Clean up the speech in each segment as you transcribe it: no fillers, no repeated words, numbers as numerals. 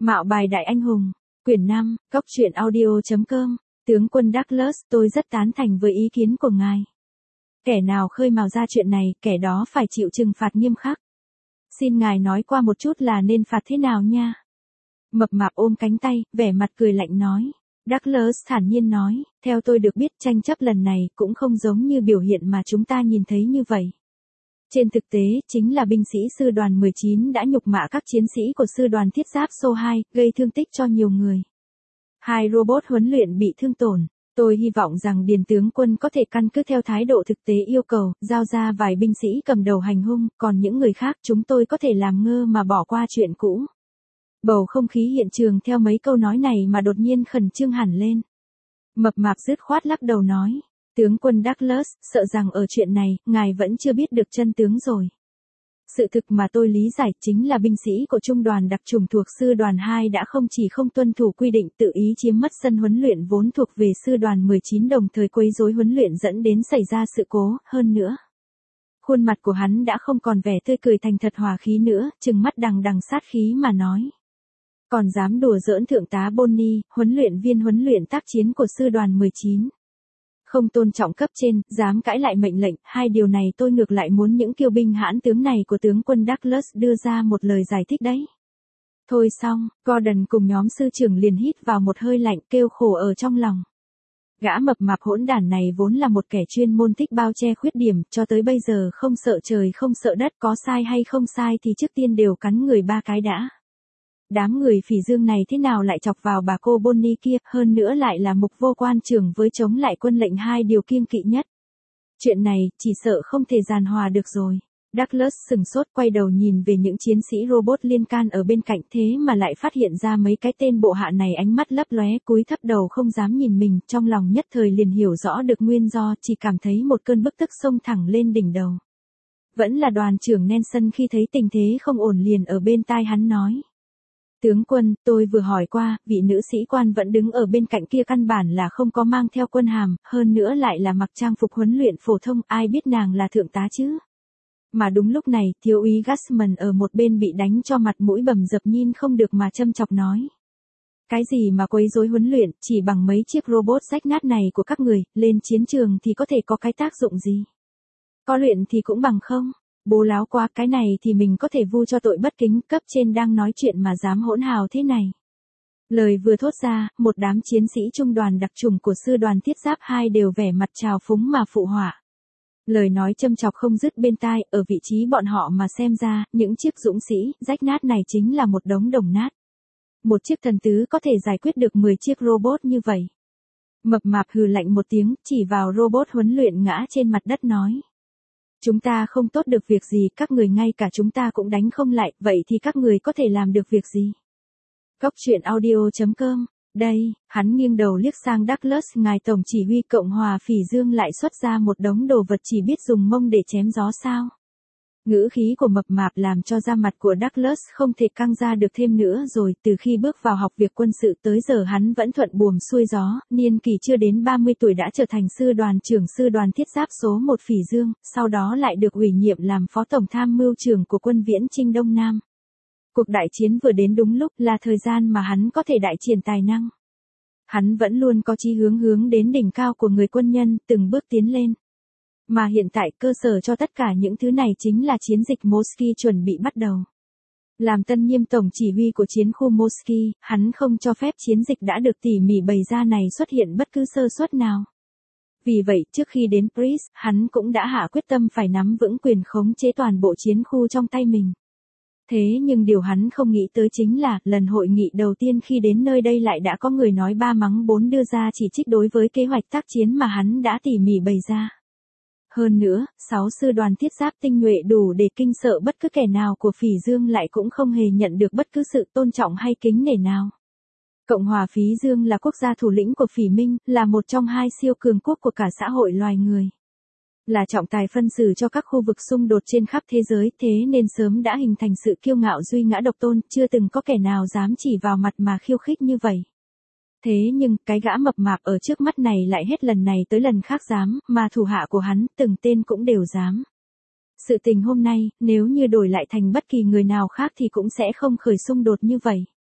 Mạo bài đại anh hùng, quyển 5, góc truyện audio.com, tướng quân Douglas, tôi rất tán thành với ý kiến của ngài. Kẻ nào khơi mào ra chuyện này, kẻ đó phải chịu trừng phạt nghiêm khắc. Xin ngài nói qua một chút là nên phạt thế nào nha. Mập mạp ôm cánh tay, vẻ mặt cười lạnh nói. Douglas thản nhiên nói, theo tôi được biết tranh chấp lần này cũng không giống như biểu hiện mà chúng ta nhìn thấy như vậy. Trên thực tế, chính là binh sĩ sư đoàn 19 đã nhục mạ các chiến sĩ của sư đoàn thiết giáp số 2, gây thương tích cho nhiều người. 2 robot huấn luyện bị thương tổn. Tôi hy vọng rằng Điền tướng quân có thể căn cứ theo thái độ thực tế yêu cầu, giao ra vài binh sĩ cầm đầu hành hung, còn những người khác chúng tôi có thể làm ngơ mà bỏ qua chuyện cũ. Bầu không khí hiện trường theo mấy câu nói này mà đột nhiên khẩn trương hẳn lên. Mập mạp dứt khoát lắc đầu nói. Tướng quân Douglas, sợ rằng ở chuyện này, ngài vẫn chưa biết được chân tướng rồi. Sự thực mà tôi lý giải chính là binh sĩ của trung đoàn đặc chủng thuộc sư đoàn 2 đã không chỉ không tuân thủ quy định tự ý chiếm mất sân huấn luyện vốn thuộc về sư đoàn 19 đồng thời quấy rối huấn luyện dẫn đến xảy ra sự cố, hơn nữa. Khuôn mặt của hắn đã không còn vẻ tươi cười thành thật hòa khí nữa, trừng mắt đằng đằng sát khí mà nói. Còn dám đùa giỡn thượng tá Bonnie, huấn luyện tác chiến của sư đoàn 19. Không tôn trọng cấp trên, dám cãi lại mệnh lệnh, hai điều này tôi ngược lại muốn những kiêu binh hãn tướng này của tướng quân Douglas đưa ra một lời giải thích đấy. Thôi xong, Gordon cùng nhóm sư trưởng liền hít vào một hơi lạnh kêu khổ ở trong lòng. Gã mập mạp hỗn đản này vốn là một kẻ chuyên môn thích bao che khuyết điểm, cho tới bây giờ không sợ trời không sợ đất, có sai hay không sai thì trước tiên đều cắn người ba cái đã. Đám người phỉ dương này thế nào lại chọc vào bà cô Bonnie kia, hơn nữa lại là mục vô quan trưởng với chống lại quân lệnh hai điều kiêng kỵ nhất. Chuyện này, chỉ sợ không thể giàn hòa được rồi. Douglas sừng sốt quay đầu nhìn về những chiến sĩ robot liên can ở bên cạnh thế mà lại phát hiện ra mấy cái tên bộ hạ này ánh mắt lấp lóe cúi thấp đầu không dám nhìn mình, trong lòng nhất thời liền hiểu rõ được nguyên do, chỉ cảm thấy một cơn bức tức xông thẳng lên đỉnh đầu. Vẫn là đoàn trưởng Nelson khi thấy tình thế không ổn liền ở bên tai hắn nói. Tướng quân, tôi vừa hỏi qua, vị nữ sĩ quan vẫn đứng ở bên cạnh kia căn bản là không có mang theo quân hàm, hơn nữa lại là mặc trang phục huấn luyện phổ thông, ai biết nàng là thượng tá chứ. Mà đúng lúc này, thiếu úy Gassman ở một bên bị đánh cho mặt mũi bầm dập nhìn không được mà châm chọc nói. Cái gì mà quấy rối huấn luyện, chỉ bằng mấy chiếc robot rách nát này của các người, lên chiến trường thì có thể có cái tác dụng gì? Có luyện thì cũng bằng không? Bố láo quá, cái này thì mình có thể vu cho tội bất kính, cấp trên đang nói chuyện mà dám hỗn hào thế này. Lời vừa thốt ra, một đám chiến sĩ trung đoàn đặc chủng của sư đoàn thiết giáp 2 đều vẻ mặt trào phúng mà phụ họa. Lời nói châm chọc không dứt bên tai, ở vị trí bọn họ mà xem ra, những chiếc dũng sĩ, rách nát này chính là một đống đồng nát. Một chiếc thần tứ có thể giải quyết được 10 chiếc robot như vậy. Mập mạp hừ lạnh một tiếng, chỉ vào robot huấn luyện ngã trên mặt đất nói. Chúng ta không tốt được việc gì, các người ngay cả chúng ta cũng đánh không lại, vậy thì các người có thể làm được việc gì? Góc truyện audio.com, đây, hắn nghiêng đầu liếc sang Douglas, ngài tổng chỉ huy Cộng hòa Phỉ Dương lại xuất ra một đống đồ vật chỉ biết dùng mông để chém gió sao? Ngữ khí của mập mạp làm cho da mặt của Douglas không thể căng ra được thêm nữa rồi, từ khi bước vào học việc quân sự tới giờ hắn vẫn thuận buồm xuôi gió, niên kỷ chưa đến 30 tuổi đã trở thành sư đoàn trưởng sư đoàn thiết giáp số 1 Phỉ Dương, sau đó lại được ủy nhiệm làm phó tổng tham mưu trưởng của quân viễn chinh Đông Nam. Cuộc đại chiến vừa đến đúng lúc, là thời gian mà hắn có thể đại triển tài năng. Hắn vẫn luôn có chí hướng đến đỉnh cao của người quân nhân, từng bước tiến lên. Mà hiện tại cơ sở cho tất cả những thứ này chính là chiến dịch Moski chuẩn bị bắt đầu. Làm tân nhiệm tổng chỉ huy của chiến khu Moski, hắn không cho phép chiến dịch đã được tỉ mỉ bày ra này xuất hiện bất cứ sơ suất nào. Vì vậy, trước khi đến Paris, hắn cũng đã hạ quyết tâm phải nắm vững quyền khống chế toàn bộ chiến khu trong tay mình. Thế nhưng điều hắn không nghĩ tới chính là, lần hội nghị đầu tiên khi đến nơi đây lại đã có người nói ba mắng bốn đưa ra chỉ trích đối với kế hoạch tác chiến mà hắn đã tỉ mỉ bày ra. Hơn nữa, 6 sư đoàn thiết giáp tinh nhuệ đủ để kinh sợ bất cứ kẻ nào của Phỉ Dương lại cũng không hề nhận được bất cứ sự tôn trọng hay kính nể nào. Cộng hòa Phí Dương là quốc gia thủ lĩnh của Phỉ Minh, là một trong hai siêu cường quốc của cả xã hội loài người. Là trọng tài phân xử cho các khu vực xung đột trên khắp thế giới, thế nên sớm đã hình thành sự kiêu ngạo duy ngã độc tôn, chưa từng có kẻ nào dám chỉ vào mặt mà khiêu khích như vậy. Thế nhưng, cái gã mập mạp ở trước mắt này lại hết lần này tới lần khác dám, mà thủ hạ của hắn, từng tên cũng đều dám. Sự tình hôm nay, nếu như đổi lại thành bất kỳ người nào khác thì cũng sẽ không khởi xung đột như vậy.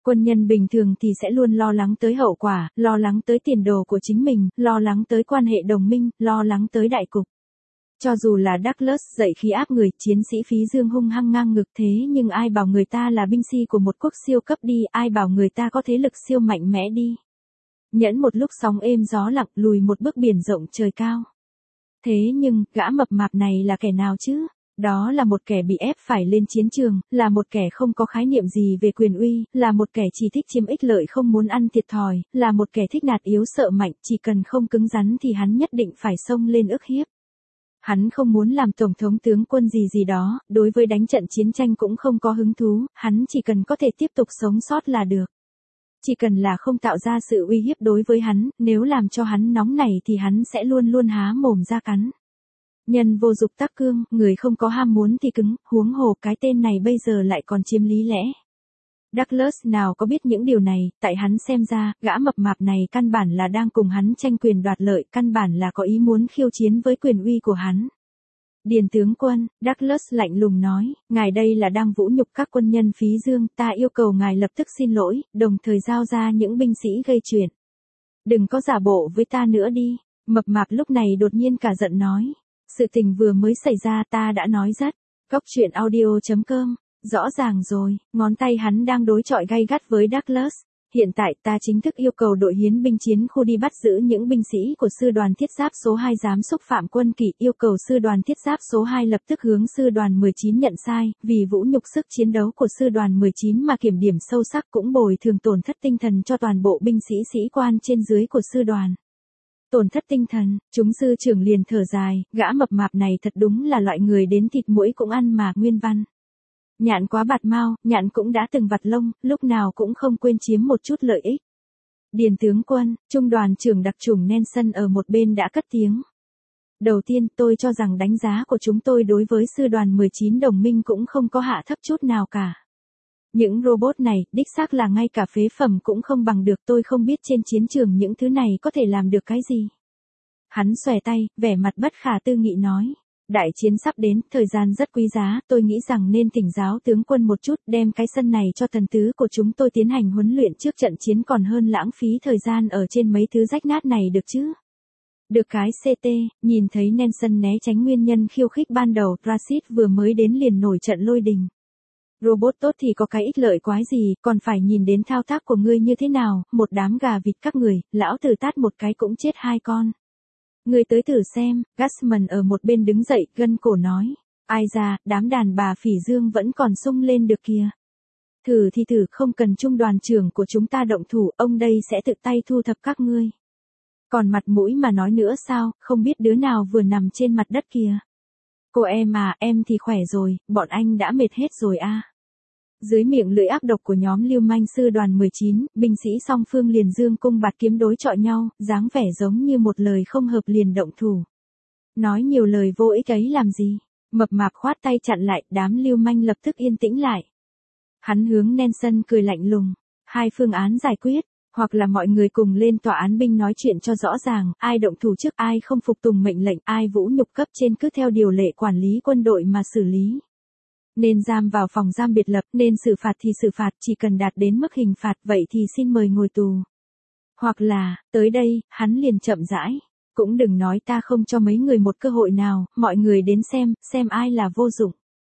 Quân nhân bình thường thì sẽ luôn lo lắng tới hậu quả, lo lắng tới tiền đồ của chính mình, lo lắng tới quan hệ đồng minh, lo lắng tới đại cục. Cho dù là Douglas dậy khí áp người, chiến sĩ Phí Dương hung hăng ngang ngực thế nhưng ai bảo người ta là binh sĩ của một quốc siêu cấp đi, ai bảo người ta có thế lực siêu mạnh mẽ đi. Nhẫn một lúc sóng êm gió lặng, lùi một bước biển rộng trời cao. Thế nhưng, gã mập mạp này là kẻ nào chứ? Đó là một kẻ bị ép phải lên chiến trường, là một kẻ không có khái niệm gì về quyền uy, là một kẻ chỉ thích chiếm ích lợi không muốn ăn thiệt thòi, là một kẻ thích nạt yếu sợ mạnh, chỉ cần không cứng rắn thì hắn nhất định phải xông lên ức hiếp. Hắn không muốn làm tổng thống tướng quân gì gì đó, đối với đánh trận chiến tranh cũng không có hứng thú, hắn chỉ cần có thể tiếp tục sống sót là được. Chỉ cần là không tạo ra sự uy hiếp đối với hắn, nếu làm cho hắn nóng nảy thì hắn sẽ luôn luôn há mồm ra cắn. Nhân vô dục tắc cương, người không có ham muốn thì cứng, huống hồ cái tên này bây giờ lại còn chiếm lý lẽ. Douglas nào có biết những điều này, tại hắn xem ra, gã mập mạp này căn bản là đang cùng hắn tranh quyền đoạt lợi, căn bản là có ý muốn khiêu chiến với quyền uy của hắn. Điền tướng quân, Douglas lạnh lùng nói, ngài đây là đang vũ nhục các quân nhân Phí Dương, ta yêu cầu ngài lập tức xin lỗi, đồng thời giao ra những binh sĩ gây chuyện. Đừng có giả bộ với ta nữa đi, mập mạp lúc này đột nhiên cả giận nói. Sự tình vừa mới xảy ra ta đã nói rất. Cóc truyện audio.com. Rõ ràng rồi, ngón tay hắn đang đối chọi gay gắt với Douglas. Hiện tại ta chính thức yêu cầu đội hiến binh chiến khu đi bắt giữ những binh sĩ của sư đoàn thiết giáp số 2 dám xúc phạm quân kỷ, yêu cầu sư đoàn thiết giáp số 2 lập tức hướng sư đoàn 19 nhận sai, vì vũ nhục sức chiến đấu của sư đoàn 19 mà kiểm điểm sâu sắc cũng bồi thường tổn thất tinh thần cho toàn bộ binh sĩ sĩ quan trên dưới của sư đoàn. Tổn thất tinh thần, chúng sư trưởng liền thở dài, gã mập mạp này thật đúng là loại người đến thịt muỗi cũng ăn mà nguyên văn. Nhạn quá bạt mau, nhạn cũng đã từng vặt lông, lúc nào cũng không quên chiếm một chút lợi ích. Điền tướng quân, trung đoàn trưởng đặc chủng Nelson ở một bên đã cất tiếng. Đầu tiên tôi cho rằng đánh giá của chúng tôi đối với sư đoàn 19 đồng minh cũng không có hạ thấp chút nào cả. Những robot này, đích xác là ngay cả phế phẩm cũng không bằng được, tôi không biết trên chiến trường những thứ này có thể làm được cái gì. Hắn xòe tay, vẻ mặt bất khả tư nghị nói. Đại chiến sắp đến, thời gian rất quý giá, tôi nghĩ rằng nên thỉnh giáo tướng quân một chút, đem cái sân này cho thần tứ của chúng tôi tiến hành huấn luyện trước trận chiến còn hơn lãng phí thời gian ở trên mấy thứ rách nát này được chứ. Được cái CT, nhìn thấy Nelson né tránh nguyên nhân khiêu khích ban đầu, Rashid vừa mới đến liền nổi trận lôi đình. Robot tốt thì có cái ích lợi quái gì, còn phải nhìn đến thao tác của ngươi như thế nào, một đám gà vịt các người, lão tử tát một cái cũng chết 2 con. Ngươi tới thử xem, Gassman ở một bên đứng dậy, gân cổ nói. Ai ra, đám đàn bà Phỉ Dương vẫn còn sung lên được kìa. Thử thì thử, không cần trung đoàn trưởng của chúng ta động thủ, ông đây sẽ tự tay thu thập các ngươi. Còn mặt mũi mà nói nữa sao, không biết đứa nào vừa nằm trên mặt đất kìa. Cô em à, em thì khỏe rồi, bọn anh đã mệt hết rồi à. Dưới miệng lưỡi ác độc của nhóm lưu manh sư đoàn 19, binh sĩ song phương liền dương cung bạt kiếm đối chọi nhau, dáng vẻ giống như một lời không hợp liền động thủ. Nói nhiều lời vô ích ấy làm gì? Mập mạp khoát tay chặn lại, đám lưu manh lập tức yên tĩnh lại. Hắn hướng Nelson cười lạnh lùng. 2 phương án giải quyết, hoặc là mọi người cùng lên tòa án binh nói chuyện cho rõ ràng, ai động thủ trước ai không phục tùng mệnh lệnh, ai vũ nhục cấp trên cứ theo điều lệ quản lý quân đội mà xử lý. Nên giam vào phòng giam biệt lập, nên xử phạt thì xử phạt, chỉ cần đạt đến mức hình phạt vậy thì xin mời ngồi tù. Hoặc là, tới đây, hắn liền chậm rãi. Cũng đừng nói ta không cho mấy người một cơ hội nào, mọi người đến xem ai là vô dụng.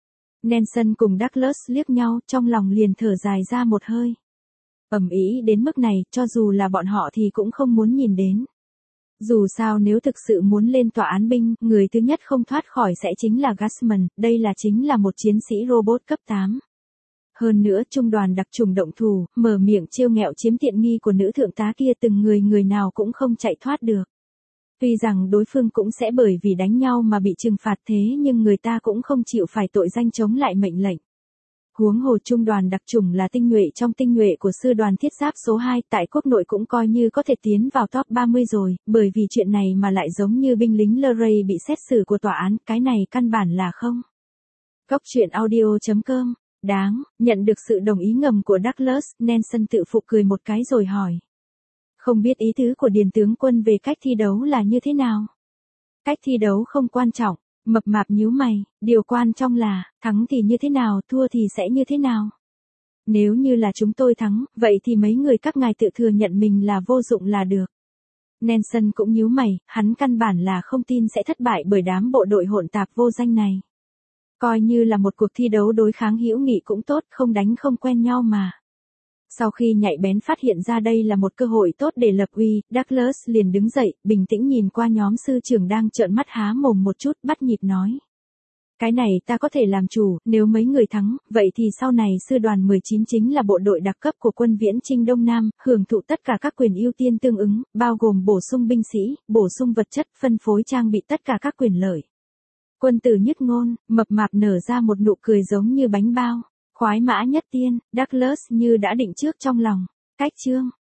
Nelson cùng Douglas liếc nhau, trong lòng liền thở dài ra một hơi. Ầm ĩ đến mức này, cho dù là bọn họ thì cũng không muốn nhìn đến. Dù sao nếu thực sự muốn lên tòa án binh, người thứ nhất không thoát khỏi sẽ chính là Gassman, đây là chính là một chiến sĩ robot cấp 8. Hơn nữa trung đoàn đặc chủng động thủ, mở miệng trêu nghẹo chiếm tiện nghi của nữ thượng tá kia từng người nào cũng không chạy thoát được. Tuy rằng đối phương cũng sẽ bởi vì đánh nhau mà bị trừng phạt thế nhưng người ta cũng không chịu phải tội danh chống lại mệnh lệnh. Huống hồ trung đoàn đặc chủng là tinh nhuệ trong tinh nhuệ của sư đoàn thiết giáp số 2 tại quốc nội cũng coi như có thể tiến vào top 30 rồi, bởi vì chuyện này mà lại giống như binh lính Luray bị xét xử của tòa án, cái này căn bản là không. Cóc truyện audio.com, đáng, nhận được sự đồng ý ngầm của Douglas, Nelson tự phụ cười một cái rồi hỏi. Không biết ý tứ của Điền tướng quân về cách thi đấu là như thế nào? Cách thi đấu không quan trọng. Mập mạp nhíu mày, điều quan trọng là, thắng thì như thế nào, thua thì sẽ như thế nào. Nếu như là chúng tôi thắng, vậy thì mấy người các ngài tự thừa nhận mình là vô dụng là được. Nelson cũng nhíu mày, hắn căn bản là không tin sẽ thất bại bởi đám bộ đội hỗn tạp vô danh này. Coi như là một cuộc thi đấu đối kháng hữu nghị cũng tốt, không đánh không quen nhau mà. Sau khi nhạy bén phát hiện ra đây là một cơ hội tốt để lập uy, Douglas liền đứng dậy, bình tĩnh nhìn qua nhóm sư trưởng đang trợn mắt há mồm một chút, bắt nhịp nói. Cái này ta có thể làm chủ, nếu mấy người thắng, vậy thì sau này sư đoàn 19 chính là bộ đội đặc cấp của quân viễn chinh Đông Nam, hưởng thụ tất cả các quyền ưu tiên tương ứng, bao gồm bổ sung binh sĩ, bổ sung vật chất, phân phối trang bị tất cả các quyền lợi. Quân tử nhất ngôn, mập mạp nở ra một nụ cười giống như bánh bao. Khoái mã nhất tiên, Douglas như đã định trước trong lòng. Cách chương